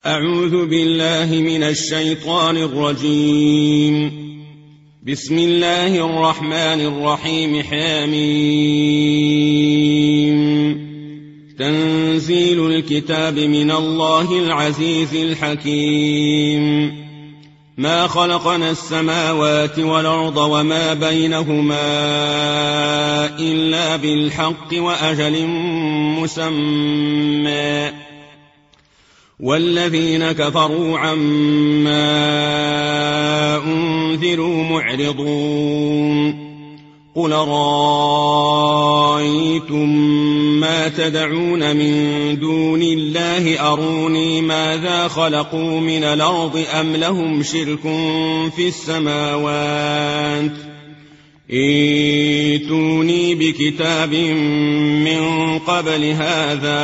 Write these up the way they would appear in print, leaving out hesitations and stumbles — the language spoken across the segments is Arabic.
أعوذ بالله من الشيطان الرجيم. بسم الله الرحمن الرحيم. حميم. تنزيل الكتاب من الله العزيز الحكيم. ما خلقنا السماوات والأرض وما بينهما إلا بالحق وأجل مسمى، والذين كفروا عما أنذروا معرضون. قل رأيتم ما تدعون من دون الله أروني ماذا خلقوا من الأرض أم لهم شرك في السماوات، ائتوني بكتاب من قبل هذا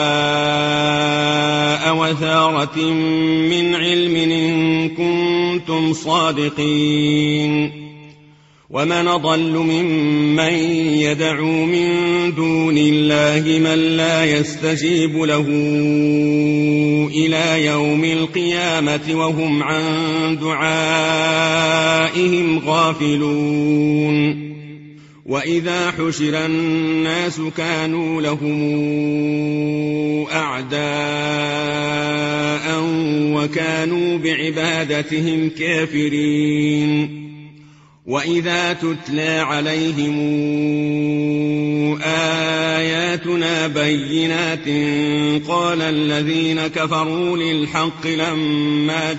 أو أثارة من علم إن كنتم صادقين. ومن أضل ممن يدعو من دون الله من لا يستجيب له إلى يوم القيامة وهم عن دعائهم غافلون. وإذا حشر الناس كانوا لهم أعداء وكانوا بعبادتهم كافرين. وإذا تتلى عليهم آياتنا بينات قال الذين كفروا للحق لما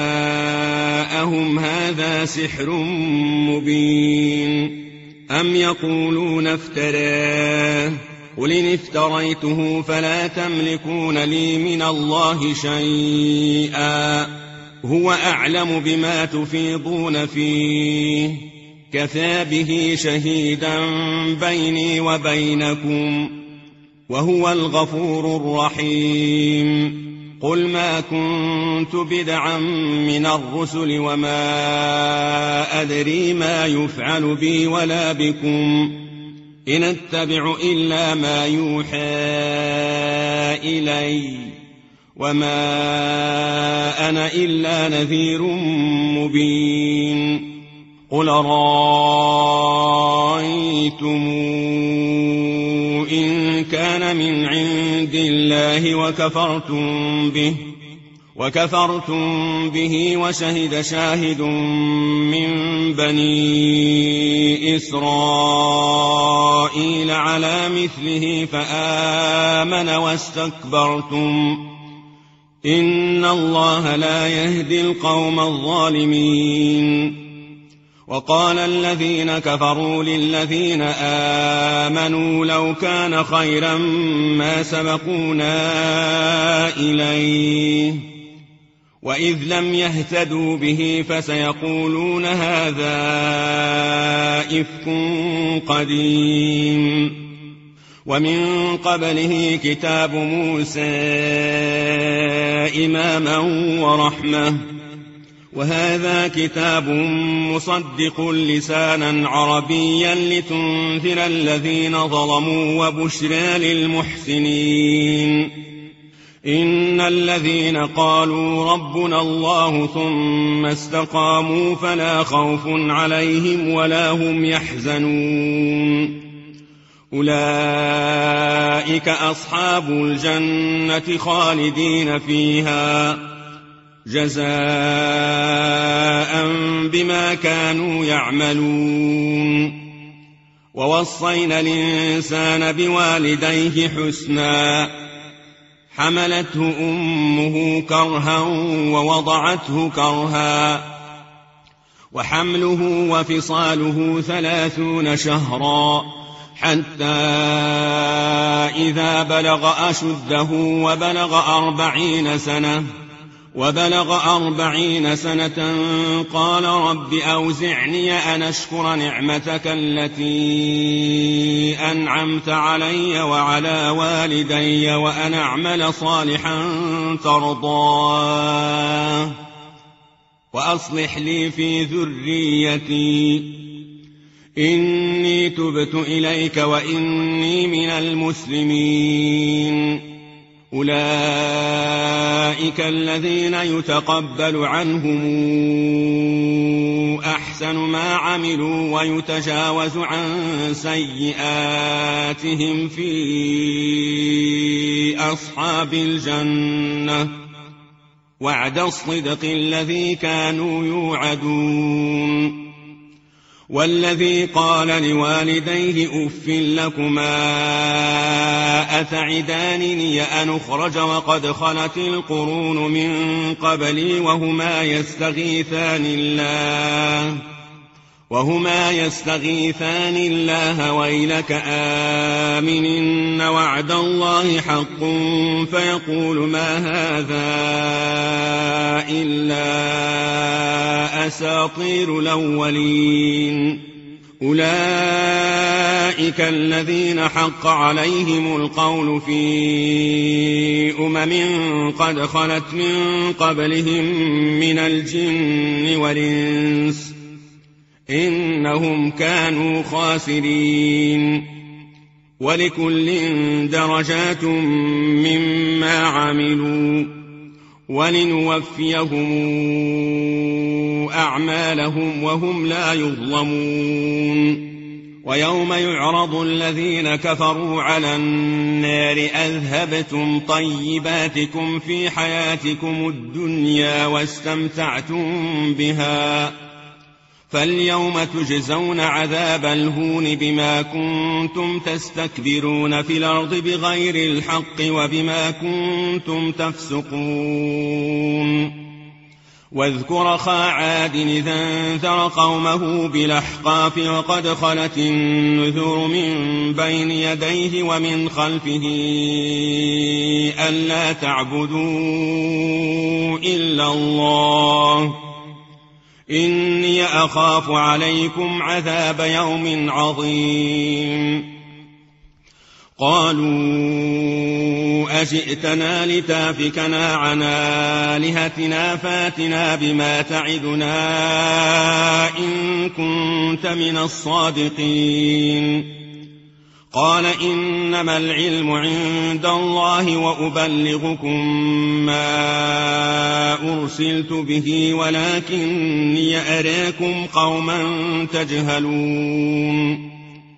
جاءهم هذا سحر مبين. أم يقولون افتراه، قل إن افتريته فلا تملكون لي من الله شيئا، هو أعلم بما تفيضون فيه، كفى به شهيدا بيني وبينكم، وهو الغفور الرحيم. قل ما كنت بدعا من الرسل وما أدري ما يفعل بي ولا بكم، إن أتبع إلا ما يوحى إلي، وما أنا إلا نذير مبين. قل رأيتم إن كان من عند الله وكفرتم به وشهد شاهد من بني إسرائيل على مثله فآمن واستكبرتم، إن الله لا يهدي القوم الظالمين. وقال الذين كفروا للذين آمنوا لو كان خيرا ما سبقونا إليه، وإذ لم يهتدوا به فسيقولون هذا إفك قديم. ومن قبله كتاب موسى إماما ورحمة، وهذا كتاب مصدق لسانا عربيا لتنذر الذين ظلموا وبشرى للمحسنين. إن الذين قالوا ربنا الله ثم استقاموا فلا خوف عليهم ولا هم يحزنون، أولئك أصحاب الجنة خالدين فيها جزاء بما كانوا يعملون. ووصينا الإنسان بوالديه حسنا، حملته أمه كرها ووضعته كرها، وحمله وفصاله 30 شهرا، حتى إذا بلغ أشده وبلغ 40 سنة قال رب أوزعني أن أشكر نعمتك التي أنعمت علي وعلى والدي وأن أعمل صالحا ترضاه وأصلح لي في ذريتي إني تبت إليك وإني من المسلمين. أولئك أولئك الذين يتقبل عنهم أحسن ما عملوا ويتجاوز عن سيئاتهم في أصحاب الجنة وعد الصدق الذي كانوا يوعدون. والذي قال لوالديه أف لكما أتعدانني أن أخرج وقد خلت القرون من قبلي وهما يستغيثان الله ويلك آمن إن وعد الله حق فيقول ما هذا إلا أساطير الأولين. أولئك الذين حق عليهم القول في قد خلت من قبلهم من الجن والإنس إنهم كانوا خاسرين. ولكل درجات مما عملوا ولنوفيهم أعمالهم وهم لا يظلمون. ويوم يعرض الذين كفروا على النار أذهبتم طيباتكم في حياتكم الدنيا واستمتعتم بها فاليوم تجزون عذاب الهون بما كنتم تستكبرون في الأرض بغير الحق وبما كنتم تفسقون. واذكر أخا عاد إذا انذر قومه بالأحقاف وقد خلت النذر من بين يديه ومن خلفه ألا تعبدوا إلا الله إني أخاف عليكم عذاب يوم عظيم. قالوا أجئتنا لتافكنا عن آلهتنا فاتنا بما تعدنا إن كنت من الصادقين. قال إنما العلم عند الله وأبلغكم ما أرسلت به ولكني أراكم قوما تجهلون.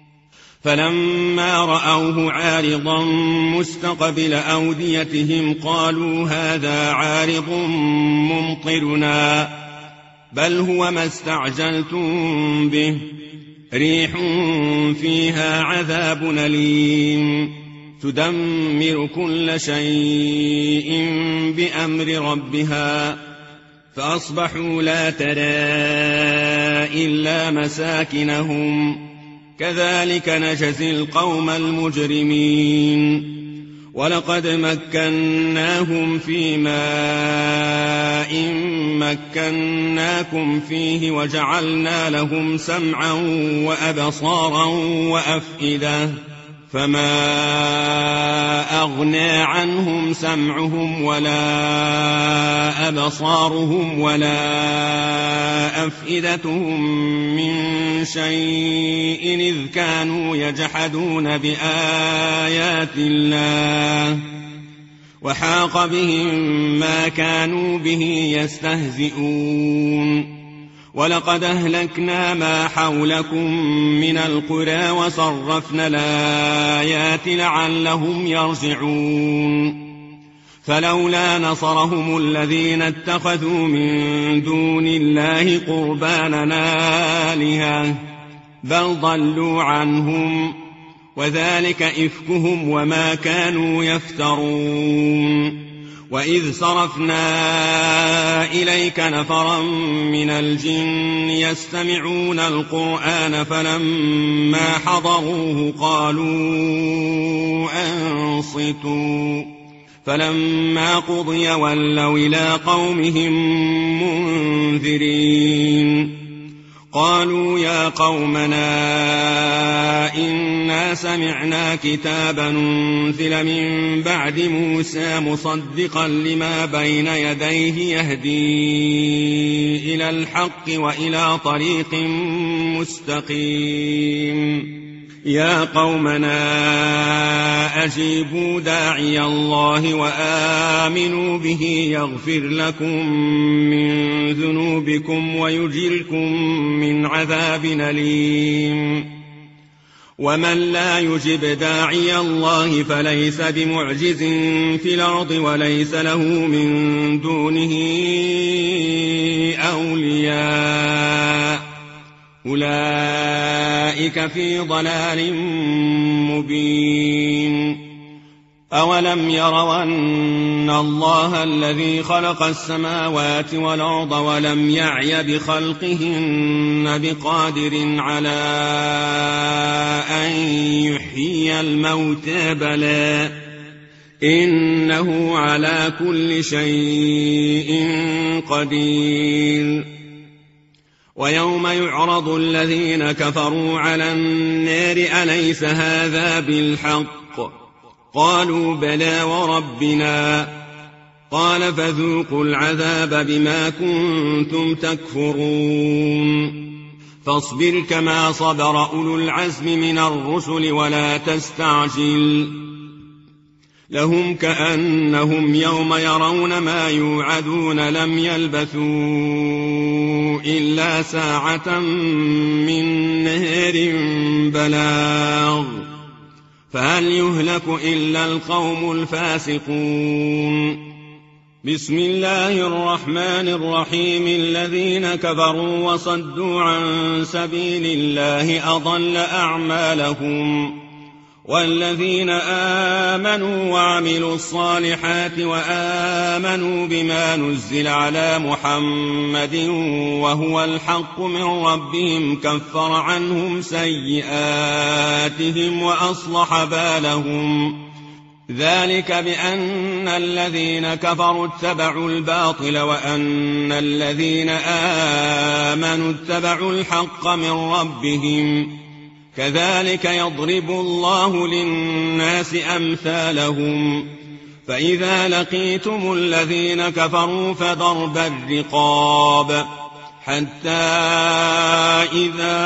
فلما رأوه عارضا مستقبل أوديتهم قالوا هذا عارض ممطرنا بل هو ما استعجلتم به ريح فيها عذاب أليم تدمر كل شيء بأمر ربها فأصبحوا لا ترى إلا مساكنهم كذلك نجزي القوم المجرمين. ولقد مكناهم في ماء مكناكم فيه وجعلنا لهم سمعا وأبصارا وأفئدة فما أغنى عنهم سمعهم ولا أبصارهم ولا أفئدتهم من شيء إذ كانوا يجحدون بآيات الله وحاق بهم ما كانوا به يستهزئون. ولقد أهلكنا ما حولكم من القرى وصرفنا الآيات لعلهم يرجعون. فلولا نصرهم الذين اتخذوا من دون الله قربانا آلهة بل ضلوا عنهم وذلك إفكهم وما كانوا يفترون. وإذ صرفنا إليك نفرا من الجن يستمعون القرآن فلما حضروه قالوا أنصتوا فلما قضي ولوا إلى قومهم منذرين. قالوا يا قومنا إنا سمعنا كتابا أنزل من بعد موسى مصدقا لما بين يديه يهدي إلى الحق وإلى طريق مستقيم يا قومنا أجيبوا داعي الله وآمنوا به يغفر لكم من ذنوبكم ويجركم من عذاب أليم ومن لا يجب داعي الله فليس بمعجز في الأرض وليس له من دونه أولياء أولئك في ضلال مبين أولم يروا أن الله الذي خلق السماوات والأرض ولم يعي بخلقهن بقادر على أن يحيي الموتى بلى إنه على كل شيء قدير ويوم يعرض الذين كفروا على النار أليس هذا بالحق قالوا بلى وربنا قال فذوقوا العذاب بما كنتم تكفرون فاصبر كما صبر أولو العزم من الرسل ولا تستعجل لهم كأنهم يوم يرون ما يوعدون لم يلبثوا إلا ساعة من نهار بلاغ فهل يهلك إلا القوم الفاسقون بسم الله الرحمن الرحيم الذين كفروا وصدوا عن سبيل الله أضل أعمالهم والذين آمنوا وعملوا الصالحات وآمنوا بما نزل على محمد وهو الحق من ربهم كفر عنهم سيئاتهم وأصلح بالهم ذلك بأن الذين كفروا اتبعوا الباطل وأن الذين آمنوا اتبعوا الحق من ربهم كذلك يضرب الله للناس أمثالهم فإذا لقيتم الذين كفروا فضرب الرقاب حتى إذا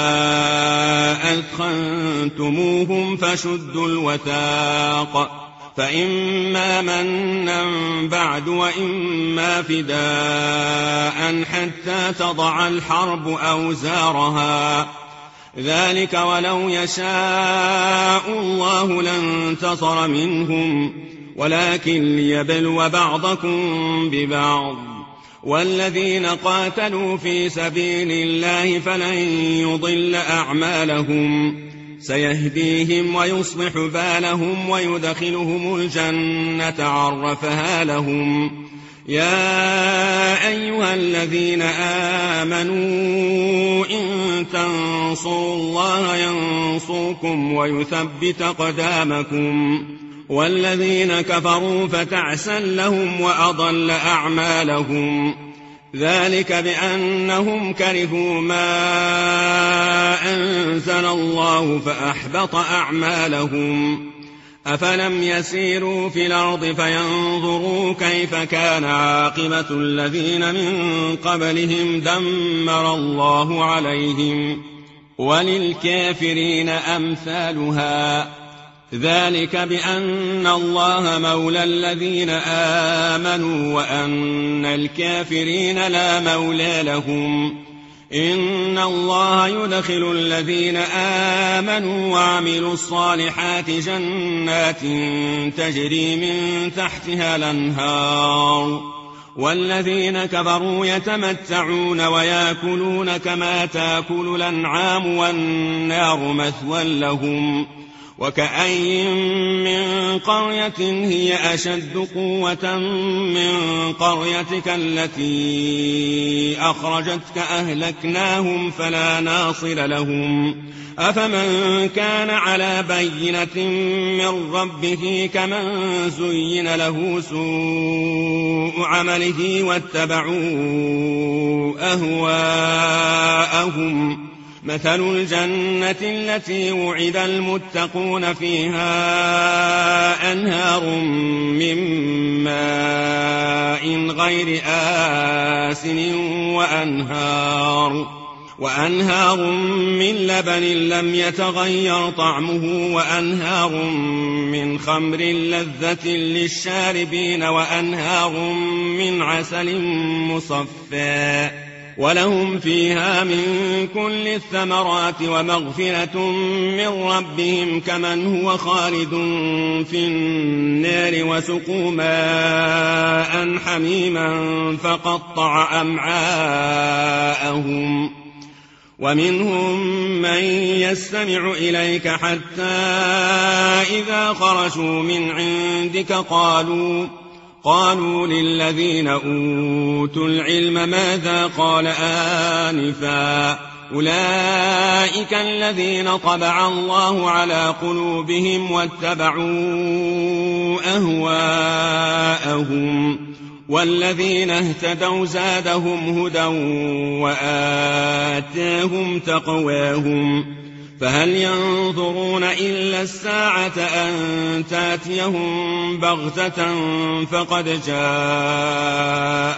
أثخنتموهم فشدوا الوثاق فإما منا بعد وإما فداء حتى تضع الحرب أوزارها ذلك ولو يشاء الله لانتصر منهم ولكن ليبلو بعضكم ببعض والذين قاتلوا في سبيل الله فلن يضل أعمالهم سيهديهم ويصلح بالهم ويدخلهم الجنة عرفها لهم يا أيها الذين آمنوا إن تنصروا الله ينصركم ويثبت أقدامكم والذين كفروا فتعسا لهم وأضل أعمالهم ذلك بأنهم كرهوا ما أنزل الله فأحبط أعمالهم أفلم يسيروا في الأرض فينظروا كيف كان عاقبة الذين من قبلهم دمر الله عليهم وللكافرين أمثالها ذلك بأن الله مولى الذين آمنوا وأن الكافرين لا مولى لهم إن الله يدخل الذين آمنوا وعملوا الصالحات جنات تجري من تحتها الأنهار والذين كفروا يتمتعون ويأكلون كما تأكل الأنعام والنار مثوى لهم وكأين من قرية هي أشد قوة من قريتك التي أخرجتك أهلكناهم فلا ناصر لهم أفمن كان على بينة من ربه كمن زين له سوء عمله واتبعوا أهواءهم مثل الجنة التي وعد المتقون فيها أنهار من ماء غير آسن وأنهار من لبن لم يتغير طعمه وأنهار من خمر لذة للشاربين وأنهار من عسل مصفى ولهم فيها من كل الثمرات ومغفرة من ربهم كمن هو خالد في النار وسقوا ماء حميما فقطع أمعاءهم ومنهم من يستمع إليك حتى إذا خرجوا من عندك قالوا للذين أوتوا العلم ماذا قال آنفا أولئك الذين طبع الله على قلوبهم واتبعوا أهواءهم والذين اهتدوا زادهم هدى وآتاهم تقواهم فهل ينظرون إلا الساعة أن تأتيهم بغتة فقد جاء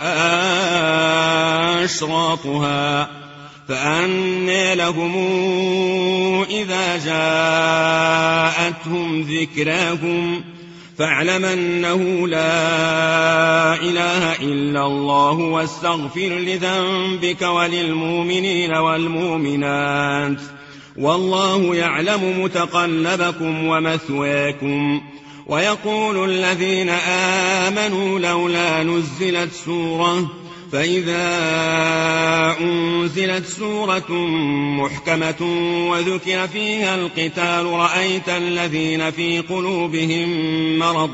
أشراطها فأنى لهم إذا جاءتهم ذكراهم فاعلم أنه لا إله إلا الله واستغفر لذنبك وللمؤمنين والمؤمنات والله يعلم متقلبكم ومثواكم ويقول الذين آمنوا لولا نزلت سورة فإذا أنزلت سورة محكمة وذكر فيها القتال رأيت الذين في قلوبهم مرض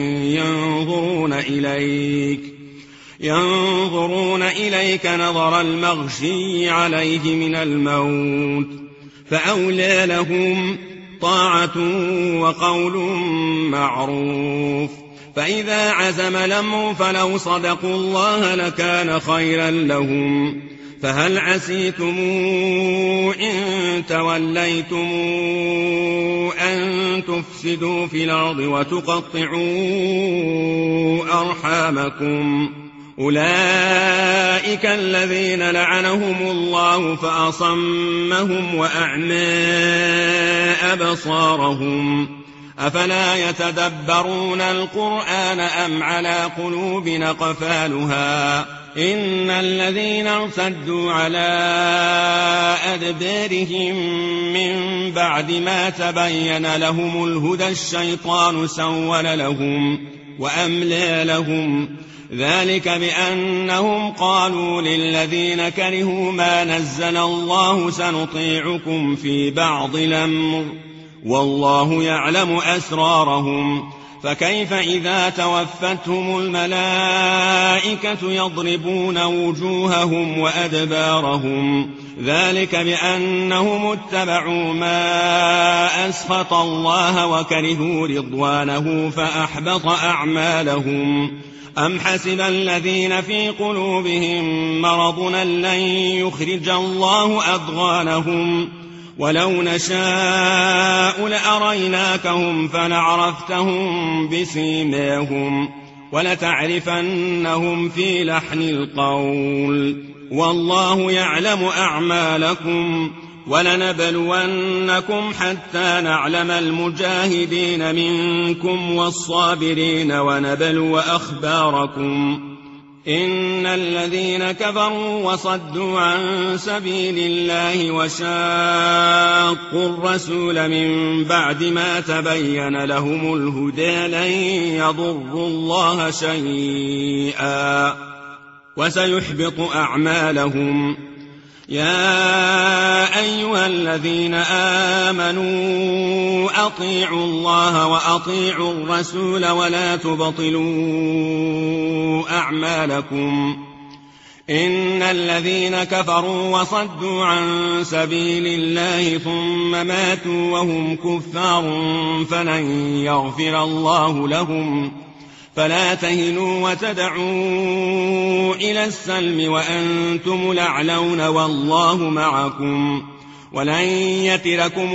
ينظرون إليك نظر المغشي عليه من الموت فأولى لهم طاعة وقول معروف فإذا عزم الأمر فلو صدقوا الله لكان خيرا لهم فهل عسيتم إن توليتم أن تفسدوا في الأرض وتقطعوا أرحامكم أولئك الذين لعنهم الله فأصمهم وأعمى أبصارهم أفلا يتدبرون القرآن أم على قلوب أقفالها إن الذين ارتدوا على أدبارهم من بعد ما تبين لهم الهدى الشيطان سول لهم وأملى لهم ذلك بأنهم قالوا للذين كرهوا ما نزل الله سنطيعكم في بعض الأمر والله يعلم أسرارهم فكيف إذا توفتهم الملائكة يضربون وجوههم وأدبارهم ذلك بأنهم اتبعوا ما أسخط الله وكرهوا رضوانه فأحبط أعمالهم أم حسب الذين في قلوبهم مرض لن يخرج الله أضغانهم ولو نشاء لأريناكهم فلعرفتهم بسيماهم ولتعرفنهم في لحن القول والله يعلم أعمالكم ولنبلونكم حتى نعلم المجاهدين منكم والصابرين ونبلو أخباركم إن الذين كفروا وصدوا عن سبيل الله وشاقوا الرسول من بعد ما تبين لهم الهدى لن يضروا الله شيئا وسيحبط أعمالهم يا أيها الذين آمنوا أطيعوا الله وأطيعوا الرسول ولا تبطلوا أعمالكم إن الذين كفروا وصدوا عن سبيل الله ثم ماتوا وهم كفار فلن يغفر الله لهم فلا تهنوا وتدعوا إلى السلم وأنتم الأعلون والله معكم ولن يتركم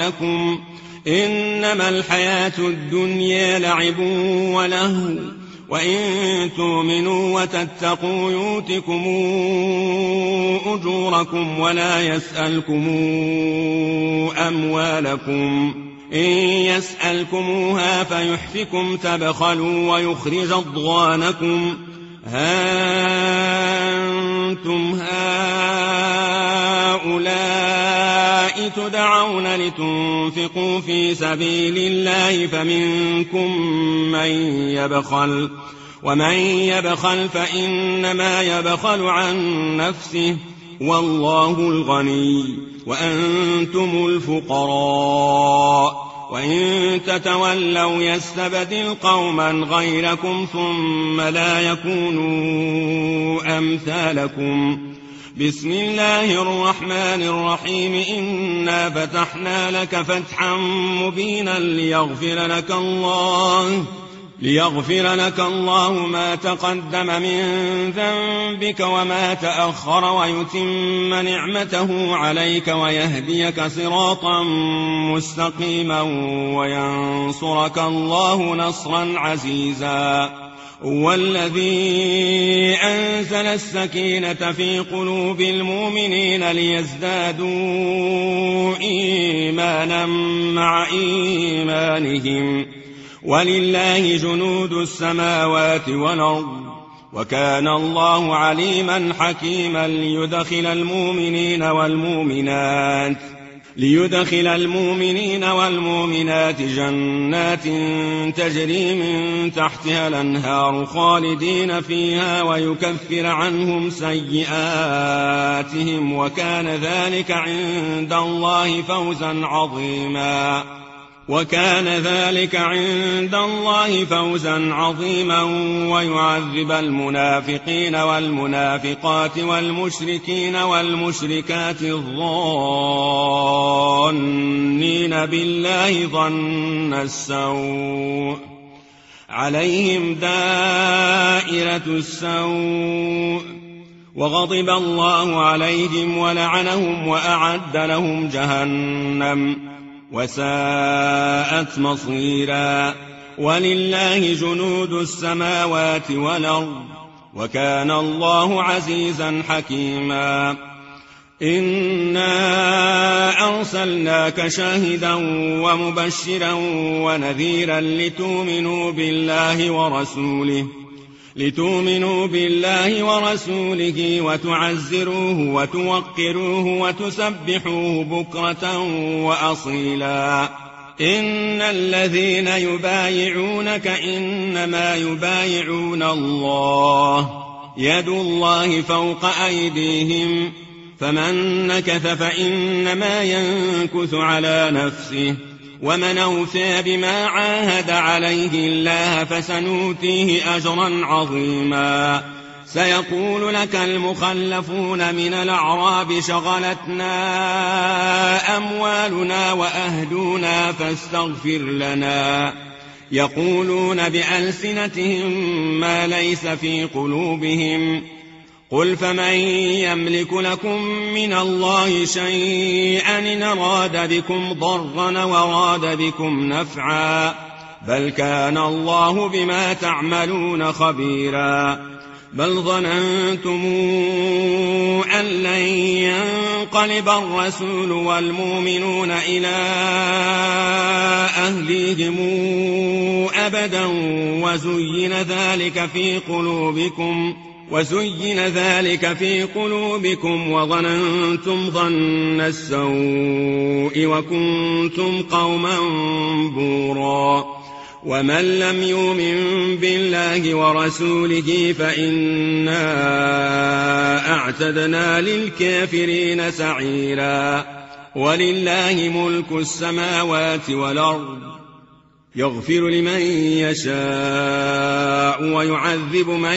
أعمالكم إنما الحياة الدنيا لعب ولهو وإن تؤمنوا وتتقوا يؤتكم أجوركم ولا يسألكم أموالكم إن يسألكموها فيحفكم تبخلوا ويخرج أضغانكم ها أنتم هؤلاء تدعون لتنفقوا في سبيل الله فمنكم من يبخل ومن يبخل فإنما يبخل عن نفسه والله الغني وأنتم الفقراء وإن تتولوا يستبدل قوما غيركم ثم لا يكونوا أمثالكم بسم الله الرحمن الرحيم إنا فتحنا لك فتحا مبينا ليغفر لك الله ما تقدم من ذنبك وما تأخر ويتم نعمته عليك ويهديك صراطا مستقيما وينصرك الله نصرا عزيزا هو الذي أنزل السكينة في قلوب المؤمنين ليزدادوا إيمانا مع إيمانهم ولله جنود السماوات والأرض وكان الله عليما حكيما ليدخل المؤمنين والمؤمنات جنات تجري من تحتها الأنهار خالدين فيها ويكفر عنهم سيئاتهم وكان ذلك عند الله فوزا عظيما ويعذب المنافقين والمنافقات والمشركين والمشركات الظانين بالله ظن السوء عليهم دائرة السوء وغضب الله عليهم ولعنهم وأعد لهم جهنم وساءت مصيرا ولله جنود السماوات والأرض وكان الله عزيزا حكيما إنا أرسلناك شاهدا ومبشرا ونذيرا لتؤمنوا بالله ورسوله وتعزروه وتوقروه وتسبحوه بكرة وأصيلا إن الذين يبايعونك إنما يبايعون الله يد الله فوق أيديهم فمن نكث فإنما ينكث على نفسه ومن أوفى بما عاهد عليه الله فسنؤتيه أجرا عظيما سيقول لك المخلفون من الأعراب شغلتنا أموالنا وأهلنا فاستغفر لنا يقولون بألسنتهم ما ليس في قلوبهم قل فمن يملك لكم من الله شيئا إن أراد بكم ضرا وراد بكم نفعا بل كان الله بما تعملون خبيرا بل ظننتم أن لن ينقلب الرسول والمؤمنون إلى أهليهم أبدا وزين ذلك في قلوبكم وظننتم ظن السوء وكنتم قوما بورا ومن لم يؤمن بالله ورسوله فإنا أعتدنا للكافرين سعيرا ولله ملك السماوات والأرض يغفر لمن يشاء ويعذب من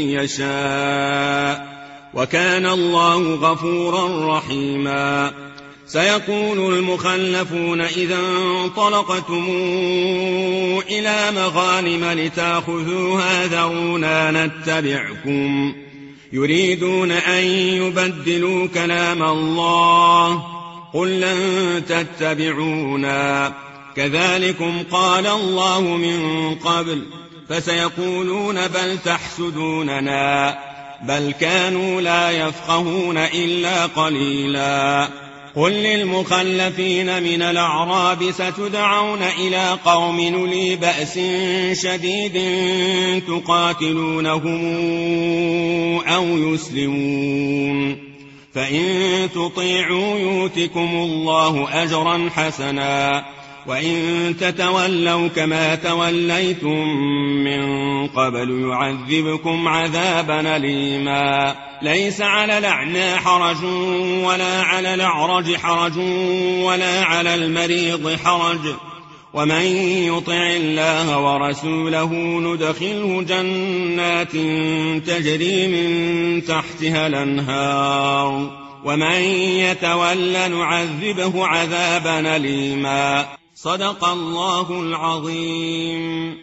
يشاء وكان الله غفورا رحيما سيقول المخلفون إذا انطلقتم إلى مغانم لتأخذوها ذرونا نتبعكم يريدون أن يبدلوا كلام الله قل لن تتبعونا كذلكم قال الله من قبل فسيقولون بل تحسدوننا بل كانوا لا يفقهون إلا قليلا. قل للمخلفين من الأعراب ستدعون إلى قوم أولي بأس شديد تقاتلونهم أو يسلمون فإن تطيعوا يؤتكم الله أجرا حسنا وإن تتولوا كما توليتم من قبل يعذبكم عذابا أليما. ليس على الأعمى حرج ولا على الأعرج حرج ولا على المريض حرج ومن يطع الله ورسوله ندخله جنات تجري من تحتها الأنهار ومن يتولى نعذبه عذابا أليما. صدق الله العظيم.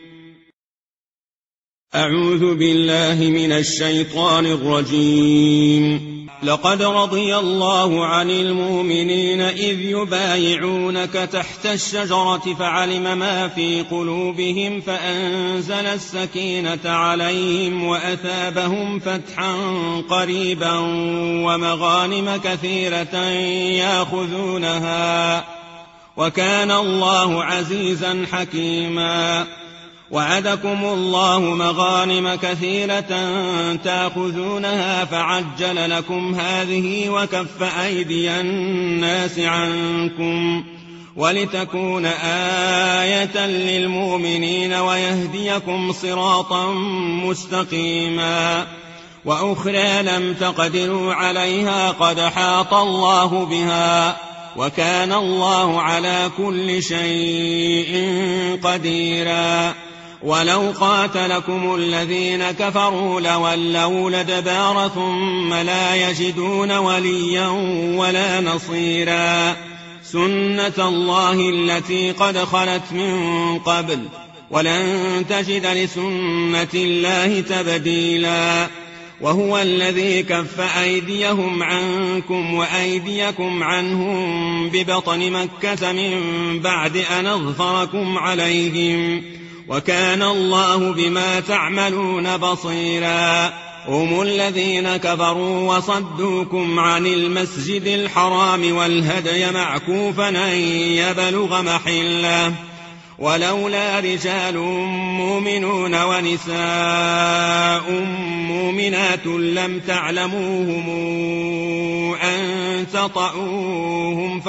أعوذ بالله من الشيطان الرجيم. لقد رضي الله عن المؤمنين إذ يبايعونك تحت الشجرة فعلم ما في قلوبهم فأنزل السكينة عليهم وأثابهم فتحا قريبا ومغانم كثيرة يأخذونها وكان الله عزيزا حكيما. وعدكم الله مغانم كثيرة تأخذونها فعجل لكم هذه وكف أيدي الناس عنكم ولتكون آية للمؤمنين ويهديكم صراطا مستقيما. وأخرى لم تقدروا عليها قد حاط الله بها وكان الله على كل شيء قديرا. ولو قاتلكم الذين كفروا لولوا الأدبار ثم لا يجدون وليا ولا نصيرا. سنة الله التي قد خلت من قبل ولن تجد لسنة الله تبديلا. وهو الذي كف أيديهم عنكم وأيديكم عنهم ببطن مكة من بعد أن أظفركم عليهم وكان الله بما تعملون بصيرا. هم الذين كفروا وصدوكم عن المسجد الحرام والهدي معكوفا أن يبلغ محله ولولا رجال مؤمنون ونساء مؤمنات لم تعلموهم أن تطؤوهم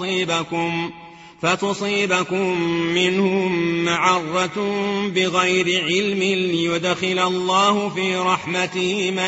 فتصيبكم منهم معرة بغير علم ليدخل الله في رحمته من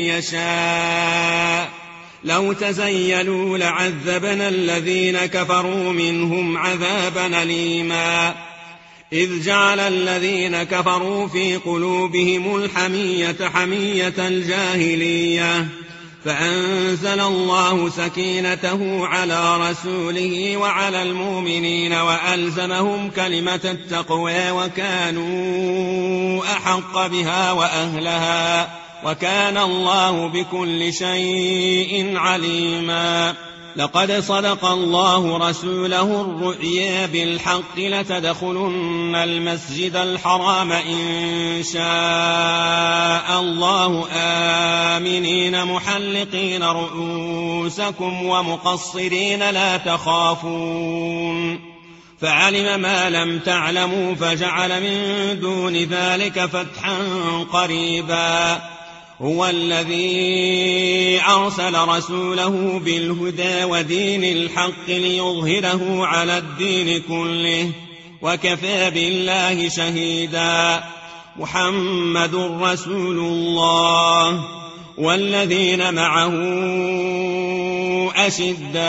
يشاء. لو تزيلوا لعذبنا الذين كفروا منهم عذابا أليما. إذ جعل الذين كفروا في قلوبهم الحمية حمية الجاهلية فأنزل الله سكينته على رسوله وعلى المؤمنين وألزمهم كلمة التقوى وكانوا أحق بها وأهلها وكان الله بكل شيء عليما. لقد صدق الله رسوله الرؤيا بالحق لتدخلن المسجد الحرام إن شاء الله آمنين محلقين رؤوسكم ومقصرين لا تخافون فعلم ما لم تعلموا فجعل من دون ذلك فتحا قريبا. هو الذي أرسل رسوله بالهدى ودين الحق ليظهره على الدين كله وكفى بالله شهيدا. محمد رسول الله والذين معه أشداء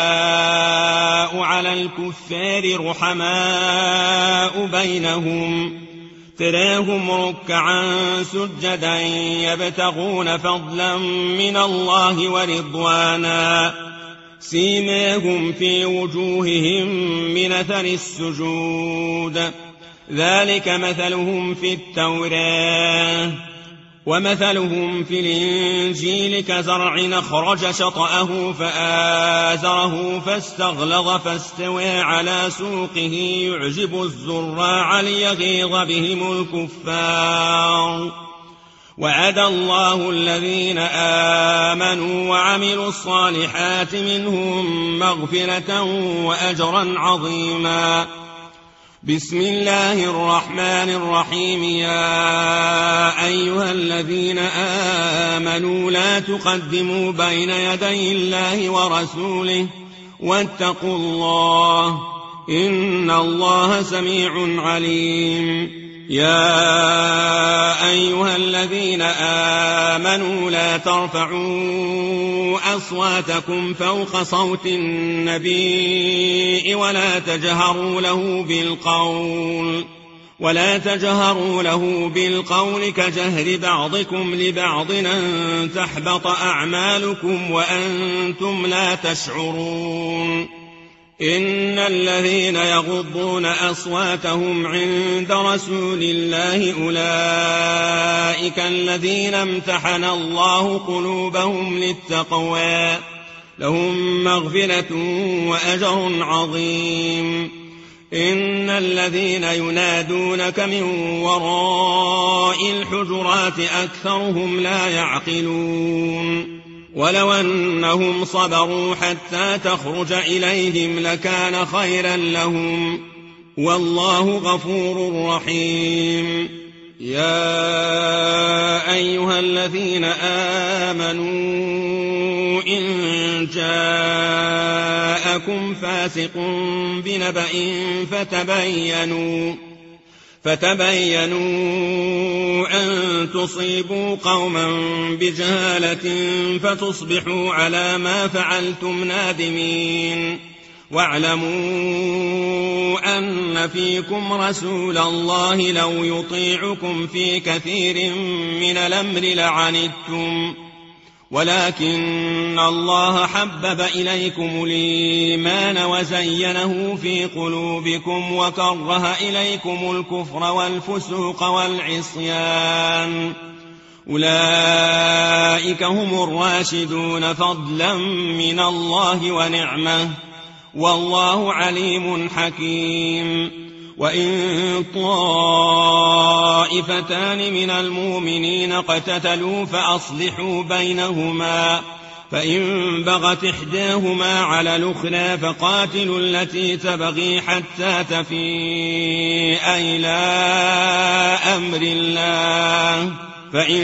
على الكفار رحماء بينهم تراهم ركعا سجدا يبتغون فضلا من الله ورضوانا سيماهم في وجوههم من أثر السجود ذلك مثلهم في التوراة ومثلهم في الإنجيل كزرع أخرج شطأه فآزره فاستغلظ فاستوى على سوقه يعجب الزراع ليغيظ بهم الكفار. وعد الله الذين آمنوا وعملوا الصالحات منهم مغفرة وأجرا عظيما. بسم الله الرحمن الرحيم. يا أيها الذين آمنوا لا تقدموا بين يدي الله ورسوله واتقوا الله إن الله سميع عليم. يا أيها الذين آمنوا لا ترفعوا أصواتكم فوق صوت النبي ولا تجهروا له بالقول كجهر بعضكم لبعض أن تحبط أعمالكم وأنتم لا تشعرون. إن الذين يغضون أصواتهم عند رسول الله أولئك الذين امتحن الله قلوبهم للتقوى لهم مغفرة وأجر عظيم. إن الذين ينادونك من وراء الحجرات أكثرهم لا يعقلون. ولو أنهم صبروا حتى تخرج إليهم لكان خيرا لهم والله غفور رحيم. يا أيها الذين آمنوا إن جاءكم فاسق بنبأ فتبينوا أن تصيبوا قوما بجهالة فتصبحوا على ما فعلتم نادمين. واعلموا أن فيكم رسول الله لو يطيعكم في كثير من الأمر لعنتم ولكن الله حبب إليكم الإيمان وزينه في قلوبكم وكره إليكم الكفر والفسوق والعصيان أولئك هم الراشدون فضلا من الله ونعمة والله عليم حكيم. وإن طائفتان من المؤمنين اقتتلوا فأصلحوا بينهما فإن بغت إحداهما على الأخرى فقاتلوا التي تبغي حتى تفيء إلى أمر الله فإن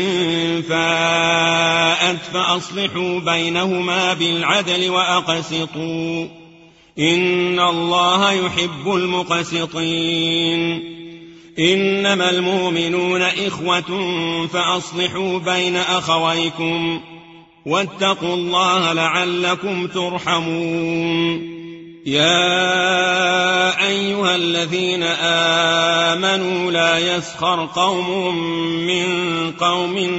فاءت فأصلحوا بينهما بالعدل وأقسطوا إن الله يحب المقسطين. إنما المؤمنون إخوة فأصلحوا بين أخويكم واتقوا الله لعلكم ترحمون. يا أيها الذين آمنوا لا يسخر قوم من قوم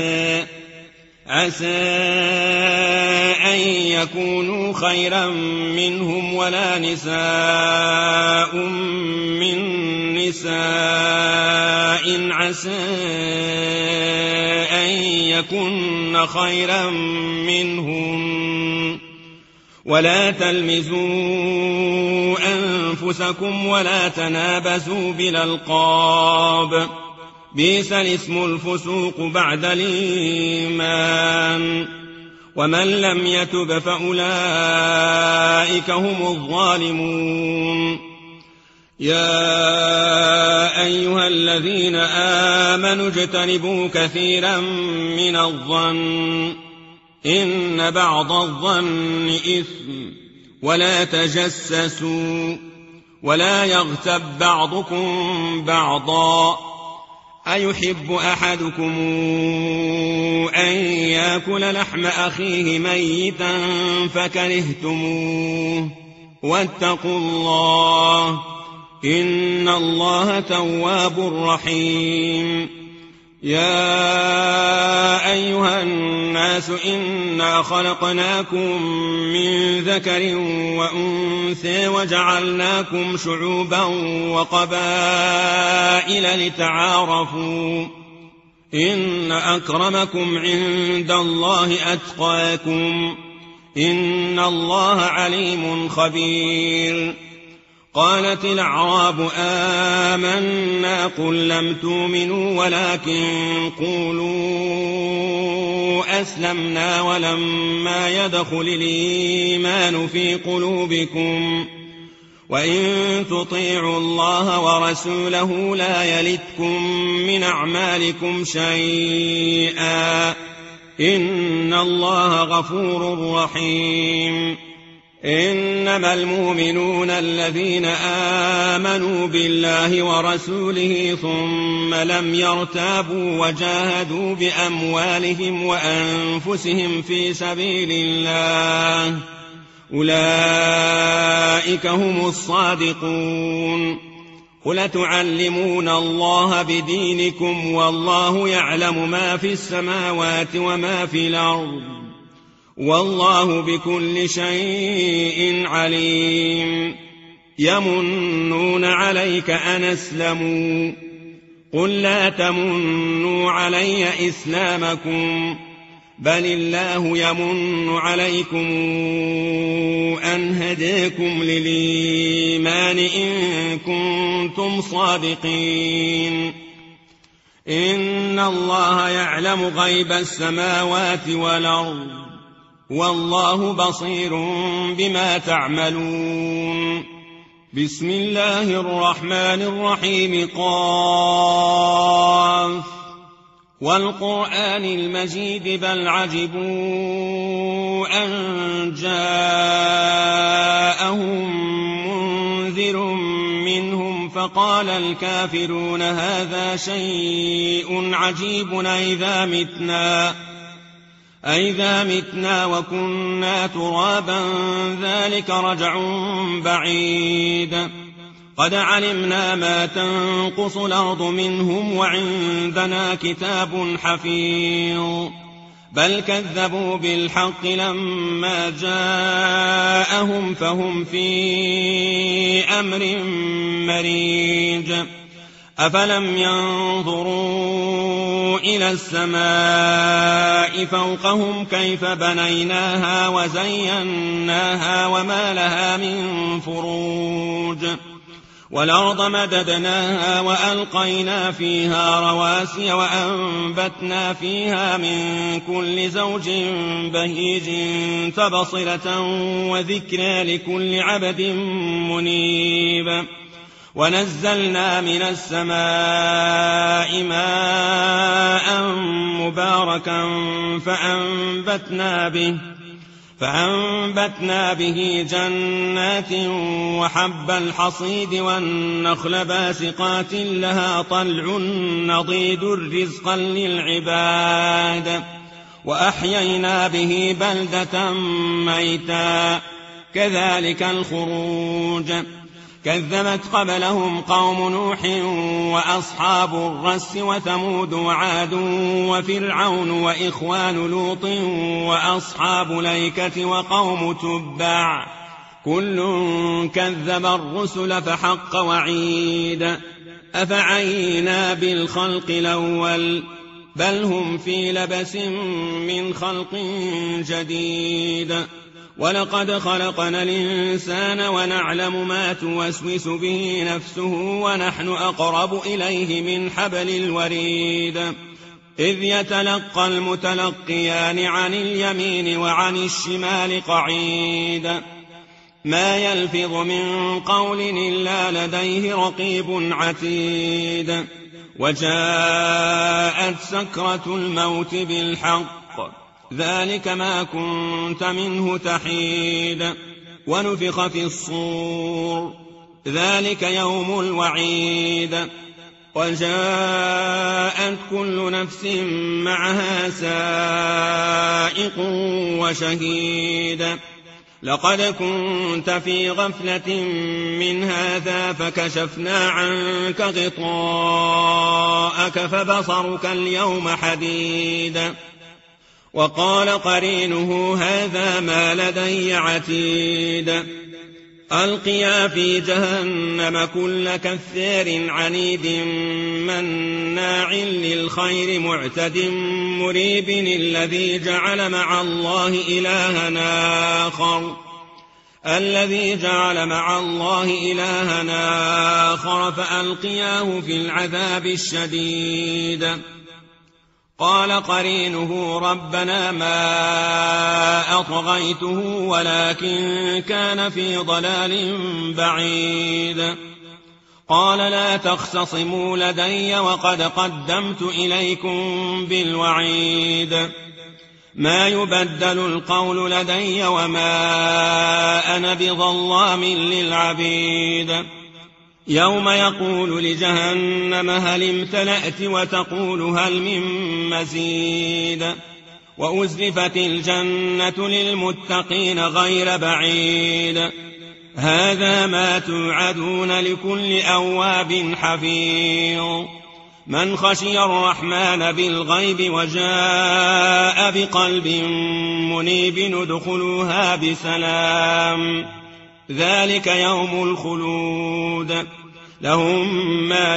عسى أن يكونوا خيرا منهم ولا نساء من نساء عسى أن يكن خيرا منهم ولا تلمزوا أنفسكم ولا تنابزوا بالألقاب بئس الاسم الفسوق بعد الإيمان ومن لم يتب فأولئك هم الظالمون. يا أيها الذين آمنوا اجتنبوا كثيرا من الظن إن بعض الظن إثم ولا تجسسوا ولا يغتب بعضكم بعضا أيحب أحدكم أن يأكل لحم أخيه ميتا فكرهتموه واتقوا الله إن الله تواب رحيم. يا أيها الناس إنا خلقناكم من ذكر وأنثى وجعلناكم شعوبا وقبائل لتعارفوا إن أكرمكم عند الله أتقاكم إن الله عليم خبير. قالت الأعراب آمنا قل لم تؤمنوا ولكن قولوا أسلمنا ولما يدخل الإيمان في قلوبكم وإن تطيعوا الله ورسوله لا يلتكم من أعمالكم شيئا إن الله غفور رحيم. إنما المؤمنون الذين آمنوا بالله ورسوله ثم لم يرتابوا وجاهدوا بأموالهم وأنفسهم في سبيل الله أولئك هم الصادقون. قل تعلمون الله بدينكم والله يعلم ما في السماوات وما في الأرض والله بكل شيء عليم. يمنون عليك أن أسلموا قل لا تمنوا علي إسلامكم بل الله يمن عليكم أن هداكم للإيمان إن كنتم صادقين. إن الله يعلم غيب السماوات والأرض والله بصير بما تعملون. بسم الله الرحمن الرحيم. قاف والقرآن المجيد بل عجبوا أن جاءهم منذر منهم فقال الكافرون هذا شيء عجيب أئذا متنا وكنا ترابا ذلك رجع بعيد. قد علمنا ما تنقص الأرض منهم وعندنا كتاب حفيظ. بل كذبوا بالحق لما جاءهم فهم في أمر مريج. أفلم ينظروا إلى السماء فوقهم كيف بنيناها وزيناها وما لها من فروج والأرض مددناها وألقينا فيها رواسي وأنبتنا فيها من كل زوج بهيج تبصرة وذكرى لكل عبد منيب. ونزلنا من السماء ماء مباركا فأنبتنا به جنات وحب الحصيد والنخل باسقات لها طلع نضيد رزقا للعباد. وأحيينا به بلدة ميتا كذلك الخروج. كذبت قبلهم قوم نوح وأصحاب الرس وثمود وعاد وفرعون وإخوان لوط وأصحاب الأيكة وقوم تبع كل كذب الرسل فحق وعيد. أفعينا بالخلق الأول بل هم في لبس من خلق جديد. ولقد خلقنا الإنسان ونعلم ما توسوس به نفسه ونحن أقرب إليه من حبل الوريد. إذ يتلقى المتلقيان عن اليمين وعن الشمال قعيد. ما يلفظ من قول إلا لديه رقيب عتيد. وجاءت سكرة الموت بالحق ذلك ما كنت منه تحيد. ونفخ في الصور ذلك يوم الوعيد. وجاءت كل نفس معها سائق وشهيد. لقد كنت في غفلة من هذا فكشفنا عنك غطاءك فبصرك اليوم حديد. وقال قرينه هذا ما لدي عتيد. ألقيا في جهنم كل كفار عنيد مناع للخير معتد مريب الذي جعل مع الله إلهنا آخر فألقياه في العذاب الشديد. قال قرينه ربنا ما أطغيته ولكن كان في ضلال بعيد. قال لا تختصموا لدي وقد قدمت إليكم بالوعيد. ما يبدل القول لدي وما أنا بظلام للعبيد. يوم يقول لجهنم هل امتلأت وتقول هل من مزيد. وأزلفت الجنة للمتقين غير بعيد. هذا ما توعدون لكل أواب حفيظ. من خشي الرحمن بالغيب وجاء بقلب منيب ادخلوها بسلام. ذلك يوم الخلود لهم ما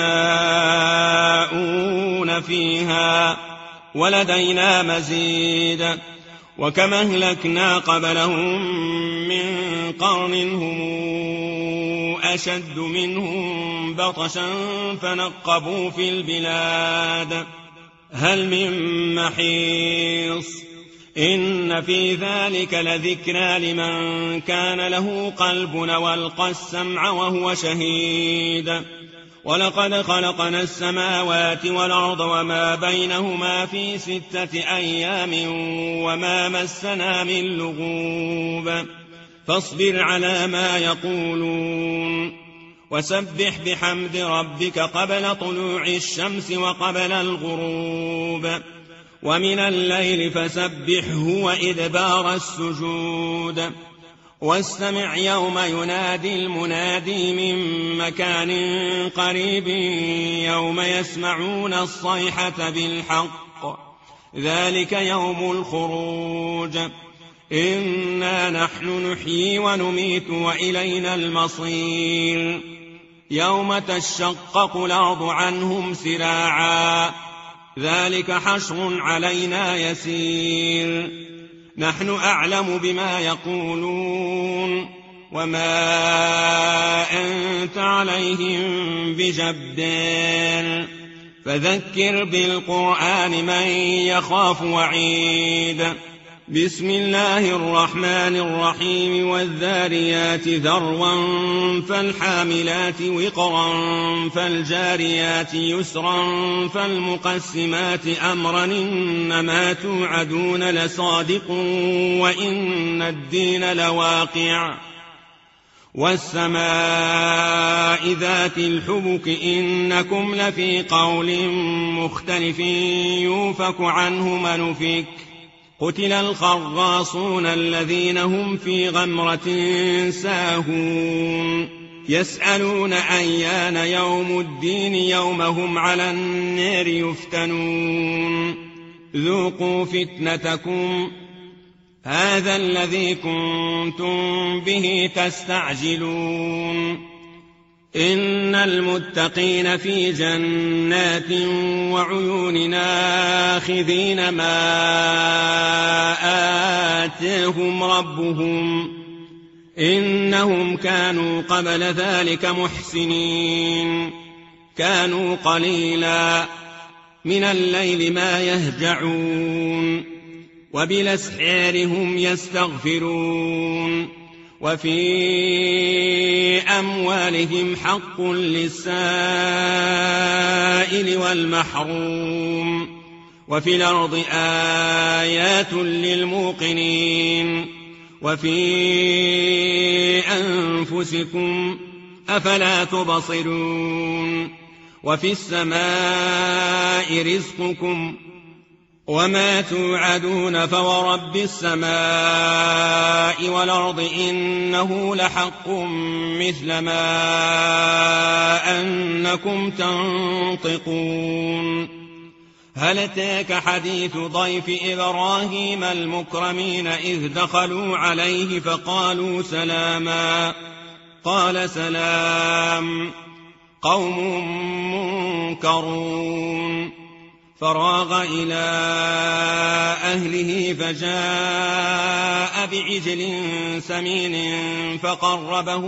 يشاءون فيها ولدينا مزيد. وكما أهلكنا قبلهم من قرن هم أشد منهم بطشا فنقبوا في البلاد هل من محيص. إن في ذلك لذكرى لمن كان له قلب والقى السمع وهو شهيد. ولقد خلقنا السماوات والأرض وما بينهما في 6 أيام وما مسنا من لغوب. فاصبر على ما يقولون وسبح بحمد ربك قبل طلوع الشمس وقبل الغروب ومن الليل فسبحه وإدبار السجود. واستمع يوم ينادي المنادي من مكان قريب يوم يسمعون الصيحة بالحق ذلك يوم الخروج. إنا نحن نحيي ونميت وإلينا المصير. يوم تشقق الأرض عنهم سراعا ذلك حشر علينا يسير. نحن أعلم بما يقولون وما أنت عليهم بجبار. فذكر بالقرآن من يخاف وعيد. بسم الله الرحمن الرحيم. والذاريات ذروا فالحاملات وقرا فالجاريات يسرا فالمقسمات أمرا إنما توعدون لصادق وإن الدين لواقع. والسماء ذات الحبك إنكم لفي قول مختلف يوفك عنه من أفك. قتل الخراصون الذين هم في غمرة ساهون. يسألون أيان يوم الدين يوم هم على النار يفتنون. ذوقوا فتنتكم هذا الذي كنتم به تستعجلون. إن المتقين في جنات وعيون آخذين ما آتاهم ربهم إنهم كانوا قبل ذلك محسنين. كانوا قليلا من الليل ما يهجعون وبالأسحار هم يستغفرون. وفي أموالهم حق للسائل والمحروم. وفي الأرض آيات للموقنين. وفي أنفسكم أفلا تبصرون. وفي السماء رزقكم وما توعدون فورب السماء والأرض إنه لحق مثل ما أنكم تنطقون. هل أتاك حديث ضيف إبراهيم المكرمين إذ دخلوا عليه فقالوا سلاما قال سلام قوم منكرون فراغ إلى أهله فجاء بعجل سمين فقربه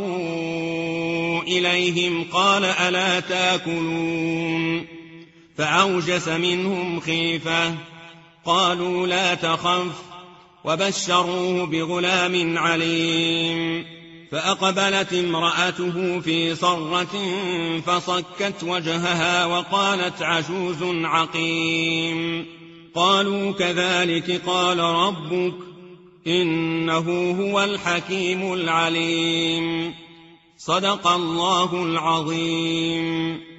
إليهم قال ألا تاكلون فأوجس منهم خيفة قالوا لا تخف وبشروه بغلام عليم فأقبلت امرأته في صرة فصكت وجهها وقالت عجوز عقيم قالوا كذلك قال ربك إنه هو الحكيم العليم صدق الله العظيم.